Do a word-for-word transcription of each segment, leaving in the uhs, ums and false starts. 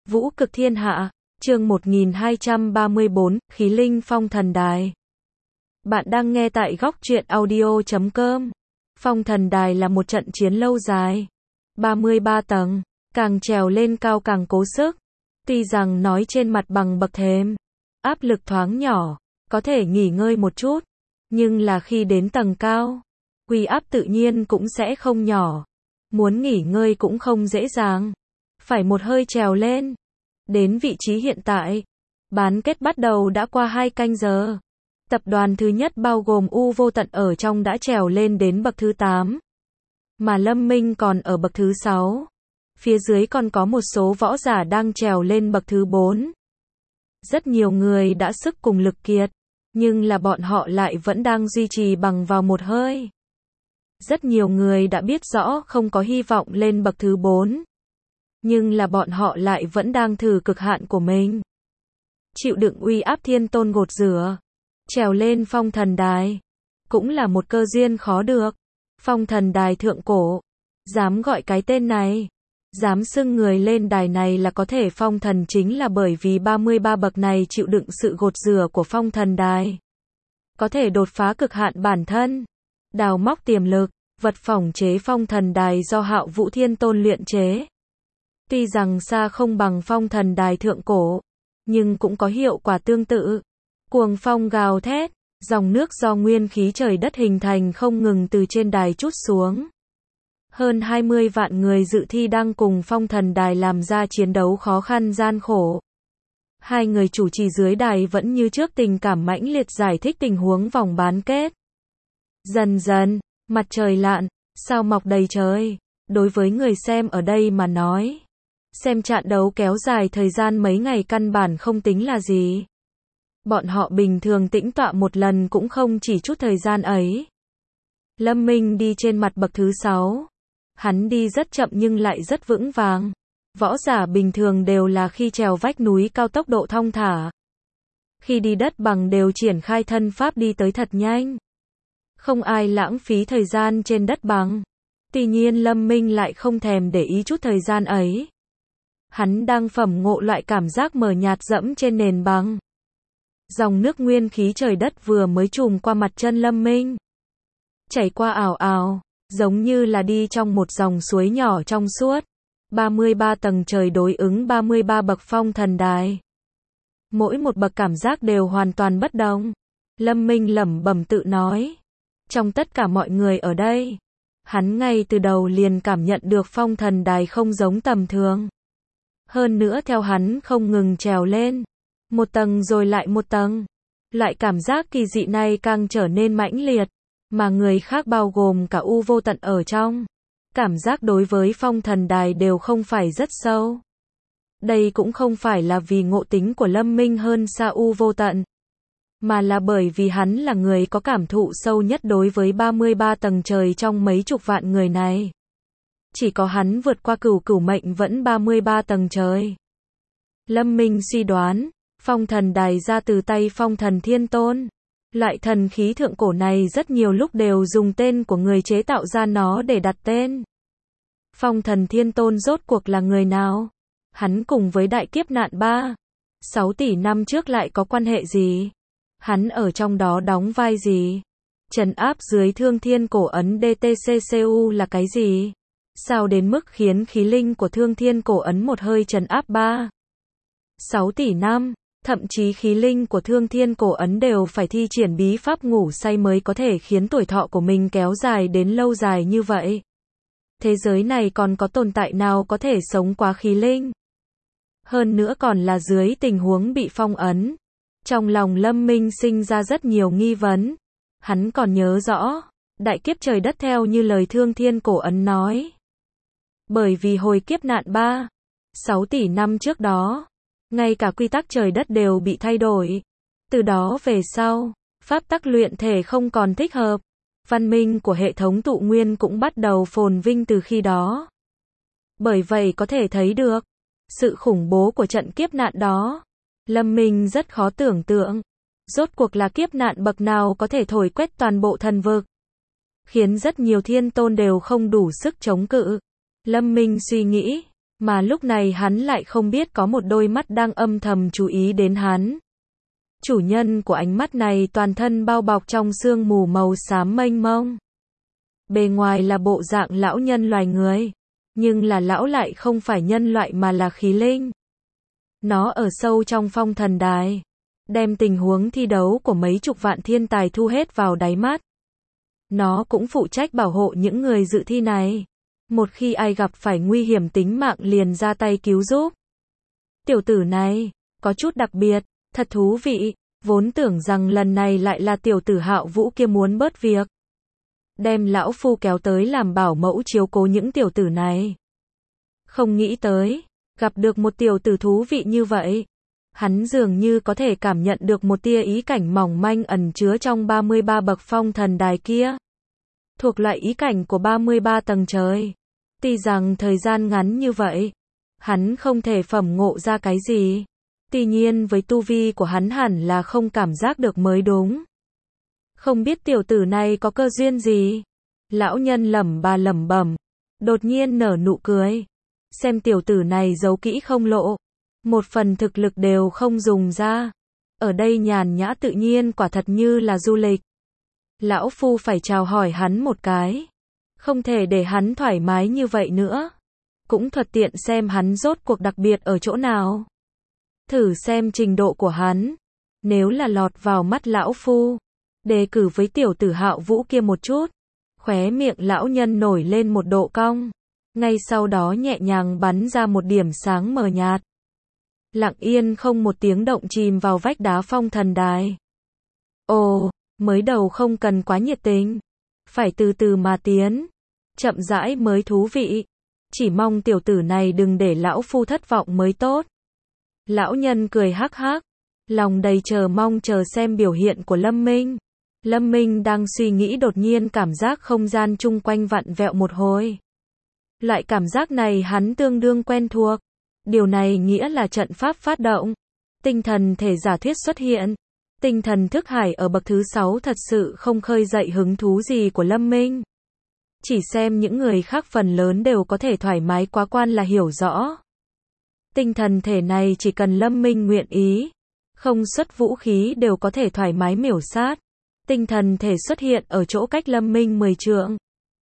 Vũ cực thiên hạ, chương một nghìn hai trăm ba mươi bốn, Khí linh phong thần đài. Bạn đang nghe tại góc truyện audio chấm com. Phong thần đài là một trận chiến lâu dài. ba mươi ba tầng, càng trèo lên cao càng cố sức. Tuy rằng nói trên mặt bằng bậc thềm, áp lực thoáng nhỏ, có thể nghỉ ngơi một chút. Nhưng là khi đến tầng cao, uy áp tự nhiên cũng sẽ không nhỏ. Muốn nghỉ ngơi cũng không dễ dàng. Phải một hơi trèo lên. Đến vị trí hiện tại, bán kết bắt đầu đã qua hai canh giờ. Tập đoàn thứ nhất bao gồm U Vô Tận ở trong đã trèo lên đến bậc thứ tám. Mà Lâm Minh còn ở bậc thứ sáu. Phía dưới còn có một số võ giả đang trèo lên bậc thứ bốn. Rất nhiều người đã sức cùng lực kiệt, nhưng là bọn họ lại vẫn đang duy trì bằng vào một hơi. Rất nhiều người đã biết rõ không có hy vọng lên bậc thứ bốn. Nhưng là bọn họ lại vẫn đang thử cực hạn của mình. Chịu đựng uy áp thiên tôn gột rửa. Trèo lên phong thần đài. Cũng là một cơ duyên khó được. Phong thần đài thượng cổ. Dám gọi cái tên này. Dám xưng người lên đài này là có thể phong thần chính là bởi vì ba mươi ba bậc này chịu đựng sự gột rửa của phong thần đài. Có thể đột phá cực hạn bản thân. Đào móc tiềm lực. Vật phỏng chế phong thần đài do Hạo Vũ Thiên Tôn luyện chế. Tuy rằng xa không bằng phong thần đài thượng cổ, nhưng cũng có hiệu quả tương tự. Cuồng phong gào thét, dòng nước do nguyên khí trời đất hình thành không ngừng từ trên đài trút xuống. Hơn hai mươi vạn người dự thi đang cùng phong thần đài làm ra chiến đấu khó khăn gian khổ. Hai người chủ trì dưới đài vẫn như trước tình cảm mãnh liệt giải thích tình huống vòng bán kết. Dần dần, mặt trời lặn, sao mọc đầy trời. Đối với người xem ở đây mà nói, xem trận đấu kéo dài thời gian mấy ngày căn bản không tính là gì. Bọn họ bình thường tĩnh tọa một lần cũng không chỉ chút thời gian ấy. Lâm Minh đi trên mặt bậc thứ sáu. Hắn đi rất chậm nhưng lại rất vững vàng. Võ giả bình thường đều là khi trèo vách núi cao tốc độ thong thả. Khi đi đất bằng đều triển khai thân pháp đi tới thật nhanh. Không ai lãng phí thời gian trên đất bằng. Tuy nhiên Lâm Minh lại không thèm để ý chút thời gian ấy. Hắn đang phẩm ngộ loại cảm giác mờ nhạt dẫm trên nền bằng. Dòng nước nguyên khí trời đất vừa mới trùm qua mặt chân Lâm Minh. Chảy qua ảo ảo, giống như là đi trong một dòng suối nhỏ trong suốt. ba mươi ba tầng trời đối ứng ba mươi ba bậc phong thần đài. Mỗi một bậc cảm giác đều hoàn toàn bất đồng. Lâm Minh lẩm bẩm tự nói. Trong tất cả mọi người ở đây, hắn ngay từ đầu liền cảm nhận được phong thần đài không giống tầm thường. Hơn nữa theo hắn không ngừng trèo lên, một tầng rồi lại một tầng, loại cảm giác kỳ dị này càng trở nên mãnh liệt, mà người khác bao gồm cả U Vô Tận ở trong, cảm giác đối với phong thần đài đều không phải rất sâu. Đây cũng không phải là vì ngộ tính của Lâm Minh hơn xa U Vô Tận, mà là bởi vì hắn là người có cảm thụ sâu nhất đối với ba mươi ba tầng trời trong mấy chục vạn người này. Chỉ có hắn vượt qua cửu cửu mệnh vẫn ba mươi ba tầng trời. Lâm Minh suy đoán, phong thần đài ra từ tay phong thần thiên tôn. Loại thần khí thượng cổ này rất nhiều lúc đều dùng tên của người chế tạo ra nó để đặt tên. Phong thần thiên tôn rốt cuộc là người nào? Hắn cùng với đại kiếp nạn ba, sáu tỷ năm trước lại có quan hệ gì? Hắn ở trong đó đóng vai gì? Trấn áp dưới thương thiên cổ ấn đê tê xê xê u là cái gì? Sao đến mức khiến khí linh của thương thiên cổ ấn một hơi trấn áp ba, sáu tỷ năm, thậm chí khí linh của thương thiên cổ ấn đều phải thi triển bí pháp ngủ say mới có thể khiến tuổi thọ của mình kéo dài đến lâu dài như vậy. Thế giới này còn có tồn tại nào có thể sống quá khí linh? Hơn nữa còn là dưới tình huống bị phong ấn. Trong lòng Lâm Minh sinh ra rất nhiều nghi vấn. Hắn còn nhớ rõ, đại kiếp trời đất theo như lời thương thiên cổ ấn nói. Bởi vì hồi kiếp nạn ba, sáu tỷ năm trước đó, ngay cả quy tắc trời đất đều bị thay đổi. Từ đó về sau, pháp tắc luyện thể không còn thích hợp. Văn minh của hệ thống tụ nguyên cũng bắt đầu phồn vinh từ khi đó. Bởi vậy có thể thấy được, sự khủng bố của trận kiếp nạn đó. Lâm Minh rất khó tưởng tượng, rốt cuộc là kiếp nạn bậc nào có thể thổi quét toàn bộ thần vực, khiến rất nhiều thiên tôn đều không đủ sức chống cự. Lâm Minh suy nghĩ, Mà lúc này hắn lại không biết có một đôi mắt đang âm thầm chú ý đến hắn. Chủ nhân của ánh mắt này toàn thân bao bọc trong sương mù màu xám mênh mông. Bề ngoài là bộ dạng lão nhân loài người, nhưng là lão lại không phải nhân loại mà là khí linh. Nó ở sâu trong phong thần đài, đem tình huống thi đấu của mấy chục vạn thiên tài thu hết vào đáy mắt. Nó cũng phụ trách bảo hộ những người dự thi này. Một khi ai gặp phải nguy hiểm tính mạng liền ra tay cứu giúp. Tiểu tử này, có chút đặc biệt, thật thú vị, vốn tưởng rằng lần này lại là tiểu tử Hạo Vũ kia muốn bớt việc. Đem lão phu kéo tới làm bảo mẫu chiếu cố những tiểu tử này. Không nghĩ tới, gặp được một tiểu tử thú vị như vậy. Hắn dường như có thể cảm nhận được một tia ý cảnh mỏng manh ẩn chứa trong ba mươi ba bậc phong thần đài kia. Thuộc loại ý cảnh của ba mươi ba tầng trời. Tuy rằng thời gian ngắn như vậy, hắn không thể phẩm ngộ ra cái gì. Tuy nhiên với tu vi của hắn hẳn là không cảm giác được mới đúng. Không biết tiểu tử này có cơ duyên gì? Lão nhân lẩm bà lẩm bẩm, đột nhiên nở nụ cười. Xem tiểu tử này giấu kỹ không lộ. Một phần thực lực đều không dùng ra. Ở đây nhàn nhã tự nhiên quả thật như là du lịch. Lão phu phải chào hỏi hắn một cái. Không thể để hắn thoải mái như vậy nữa. Cũng thuận tiện xem hắn rốt cuộc đặc biệt ở chỗ nào. Thử xem trình độ của hắn. Nếu là lọt vào mắt lão phu, đề cử với tiểu tử Hạo Vũ kia một chút. Khóe miệng lão nhân nổi lên một độ cong. Ngay sau đó nhẹ nhàng bắn ra một điểm sáng mờ nhạt. Lặng yên không một tiếng động chìm vào vách đá phong thần đài. Ồ, mới đầu không cần quá nhiệt tình. Phải từ từ mà tiến. Chậm rãi mới thú vị. Chỉ mong tiểu tử này đừng để lão phu thất vọng mới tốt. Lão nhân cười hắc hắc. Lòng đầy chờ mong chờ xem biểu hiện của Lâm Minh. Lâm Minh đang suy nghĩ đột nhiên cảm giác không gian chung quanh vặn vẹo một hồi. Loại cảm giác này hắn tương đương quen thuộc. Điều này nghĩa là trận pháp phát động. Tinh thần thể giả thuyết xuất hiện. Tinh thần thức hải ở bậc thứ sáu thật sự không khơi dậy hứng thú gì của Lâm Minh. Chỉ xem những người khác phần lớn đều có thể thoải mái quá quan là hiểu rõ. Tinh thần thể này chỉ cần Lâm Minh nguyện ý, không xuất vũ khí đều có thể thoải mái miểu sát. Tinh thần thể xuất hiện ở chỗ cách Lâm Minh mười trượng.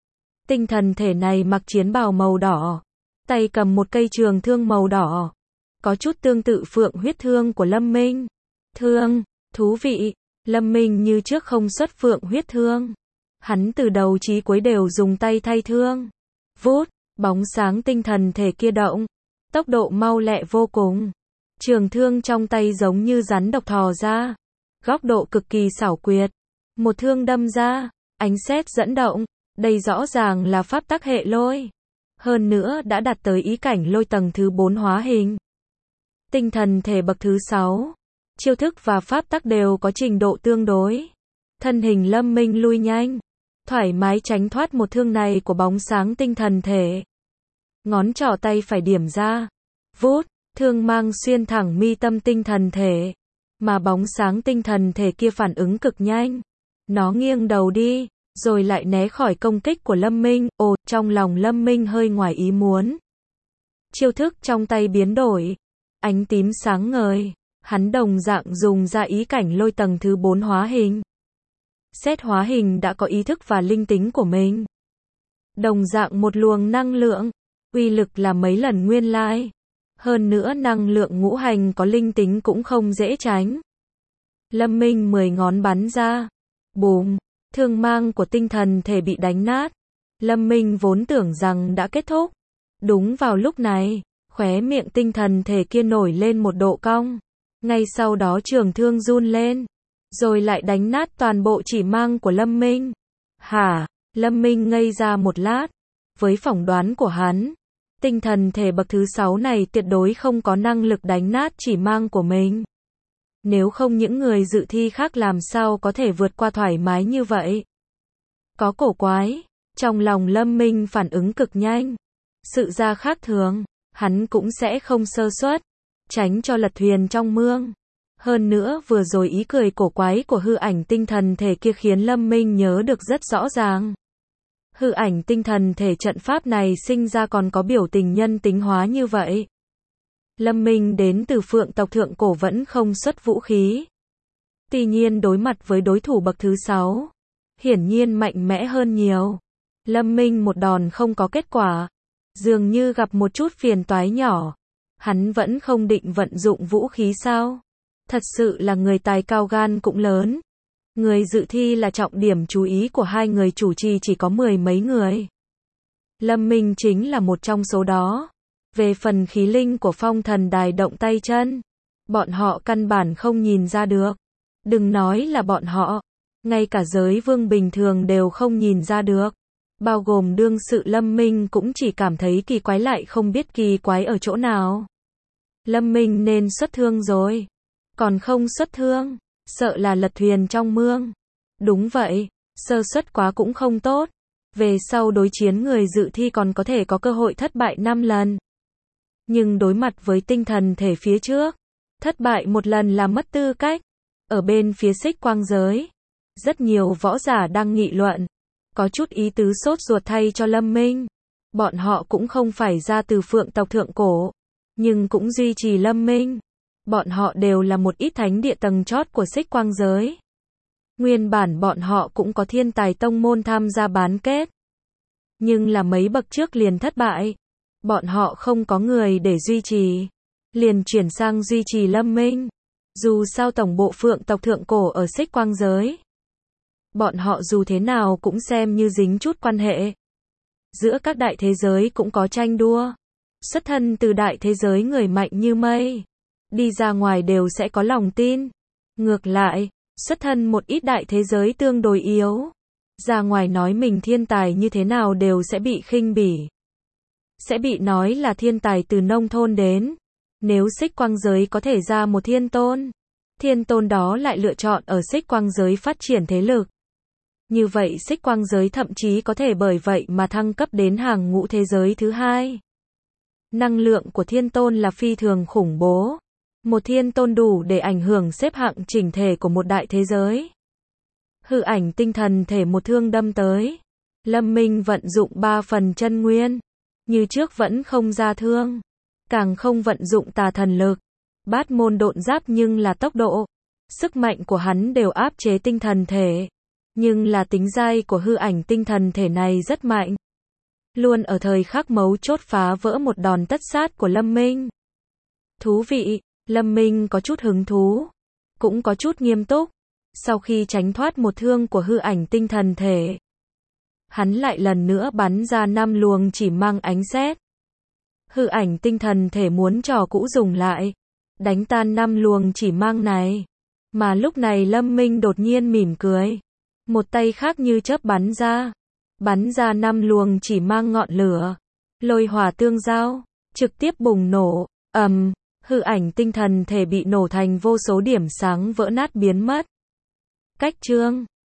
Tinh thần thể này mặc chiến bào màu đỏ, tay cầm một cây trường thương màu đỏ. Có chút tương tự phượng huyết thương của Lâm Minh. Thương, thú vị, Lâm Minh như trước không xuất phượng huyết thương. Hắn từ đầu chí cuối đều dùng tay thay thương. Vút, bóng sáng tinh thần thể kia động. Tốc độ mau lẹ vô cùng. Trường thương trong tay giống như rắn độc thò ra. Góc độ cực kỳ xảo quyệt. Một thương đâm ra, ánh sét dẫn động. Đây rõ ràng là pháp tắc hệ lôi. Hơn nữa đã đạt tới ý cảnh lôi tầng thứ bốn hóa hình. Tinh thần thể bậc thứ sáu. Chiêu thức và pháp tắc đều có trình độ tương đối. Thân hình Lâm Minh lui nhanh. Thoải mái tránh thoát một thương này của bóng sáng tinh thần thể. Ngón trỏ tay phải điểm ra. Vút, thương mang xuyên thẳng mi tâm tinh thần thể. Mà bóng sáng tinh thần thể kia phản ứng cực nhanh. Nó nghiêng đầu đi, rồi lại né khỏi công kích của Lâm Minh. Ồ, trong lòng Lâm Minh hơi ngoài ý muốn. Chiêu thức trong tay biến đổi. Ánh tím sáng ngời. Hắn đồng dạng dùng ra ý cảnh lôi tầng thứ bốn hóa hình. Xét hóa hình đã có ý thức và linh tính của mình. Đồng dạng một luồng năng lượng. Uy lực là mấy lần nguyên lai. Hơn nữa năng lượng ngũ hành có linh tính cũng không dễ tránh. Lâm Minh mười ngón bắn ra. Bùm, thương mang của tinh thần thể bị đánh nát. Lâm Minh vốn tưởng rằng đã kết thúc. Đúng vào lúc này, khóe miệng tinh thần thể kia nổi lên một độ cong. Ngay sau đó trường thương run lên. Rồi lại đánh nát toàn bộ chỉ mang của Lâm Minh. Hả? Lâm Minh ngây ra một lát. Với phỏng đoán của hắn, tinh thần thể bậc thứ sáu này tuyệt đối không có năng lực đánh nát chỉ mang của mình. Nếu không những người dự thi khác làm sao có thể vượt qua thoải mái như vậy? Có cổ quái. Trong lòng Lâm Minh phản ứng cực nhanh. Sự ra khác thường, hắn cũng sẽ không sơ suất. Tránh cho lật thuyền trong mương. Hơn nữa vừa rồi ý cười cổ quái của hư ảnh tinh thần thể kia khiến Lâm Minh nhớ được rất rõ ràng. Hư ảnh tinh thần thể trận pháp này sinh ra còn có biểu tình nhân tính hóa như vậy. Lâm Minh đến từ Phượng tộc thượng cổ vẫn không xuất vũ khí. Tuy nhiên đối mặt với đối thủ bậc thứ sáu, hiển nhiên mạnh mẽ hơn nhiều. Lâm Minh một đòn không có kết quả, dường như gặp một chút phiền toái nhỏ. Hắn vẫn không định vận dụng vũ khí sao? Thật sự là người tài cao gan cũng lớn. Người dự thi là trọng điểm chú ý của hai người chủ trì chỉ có mười mấy người. Lâm Minh chính là một trong số đó. Về phần khí linh của phong thần đài động tay chân, bọn họ căn bản không nhìn ra được. Đừng nói là bọn họ, ngay cả giới vương bình thường đều không nhìn ra được. Bao gồm đương sự Lâm Minh cũng chỉ cảm thấy kỳ quái lại không biết kỳ quái ở chỗ nào. Lâm Minh nên xuất thương rồi. Còn không xuất thương, sợ là lật thuyền trong mương. Đúng vậy, sơ suất quá cũng không tốt. Về sau đối chiến người dự thi còn có thể có cơ hội thất bại năm lần. Nhưng đối mặt với tinh thần thể phía trước, thất bại một lần là mất tư cách. Ở bên phía xích quang giới, rất nhiều võ giả đang nghị luận, có chút ý tứ sốt ruột thay cho Lâm Minh. Bọn họ cũng không phải ra từ Phượng tộc thượng cổ, nhưng cũng duy trì Lâm Minh. Bọn họ đều là một ít thánh địa tầng chót của xích quang giới. Nguyên bản bọn họ cũng có thiên tài tông môn tham gia bán kết, nhưng là mấy bậc trước liền thất bại. Bọn họ không có người để duy trì, liền chuyển sang duy trì Lâm Minh. Dù sao tổng bộ Phượng tộc thượng cổ ở xích quang giới, bọn họ dù thế nào cũng xem như dính chút quan hệ. Giữa các đại thế giới cũng có tranh đua. Xuất thân từ đại thế giới người mạnh như mây, đi ra ngoài đều sẽ có lòng tin. Ngược lại, xuất thân một ít đại thế giới tương đối yếu, ra ngoài nói mình thiên tài như thế nào đều sẽ bị khinh bỉ. Sẽ bị nói là thiên tài từ nông thôn đến. Nếu xích quang giới có thể ra một thiên tôn, thiên tôn đó lại lựa chọn ở xích quang giới phát triển thế lực. Như vậy xích quang giới thậm chí có thể bởi vậy mà thăng cấp đến hàng ngũ thế giới thứ hai. Năng lượng của thiên tôn là phi thường khủng bố. Một thiên tôn đủ để ảnh hưởng xếp hạng chỉnh thể của một đại thế giới. Hư ảnh tinh thần thể một thương đâm tới. Lâm Minh vận dụng ba phần chân nguyên. Như trước vẫn không ra thương. Càng không vận dụng tà thần lực. Bát môn độn giáp nhưng là tốc độ. Sức mạnh của hắn đều áp chế tinh thần thể. Nhưng là tính dai của hư ảnh tinh thần thể này rất mạnh. Luôn ở thời khắc mấu chốt phá vỡ một đòn tất sát của Lâm Minh. Thú vị, Lâm Minh có chút hứng thú. Cũng có chút nghiêm túc. Sau khi tránh thoát một thương của hư ảnh tinh thần thể, hắn lại lần nữa bắn ra năm luồng chỉ mang ánh sét. Hư ảnh tinh thần thể muốn trò cũ dùng lại, đánh tan năm luồng chỉ mang này. Mà lúc này Lâm Minh đột nhiên mỉm cười. Một tay khác như chớp bắn ra. Bắn ra năm luồng chỉ mang ngọn lửa. Lôi hỏa tương giao, trực tiếp bùng nổ, ầm, hư ảnh tinh thần thể bị nổ thành vô số điểm sáng vỡ nát biến mất. Cách chương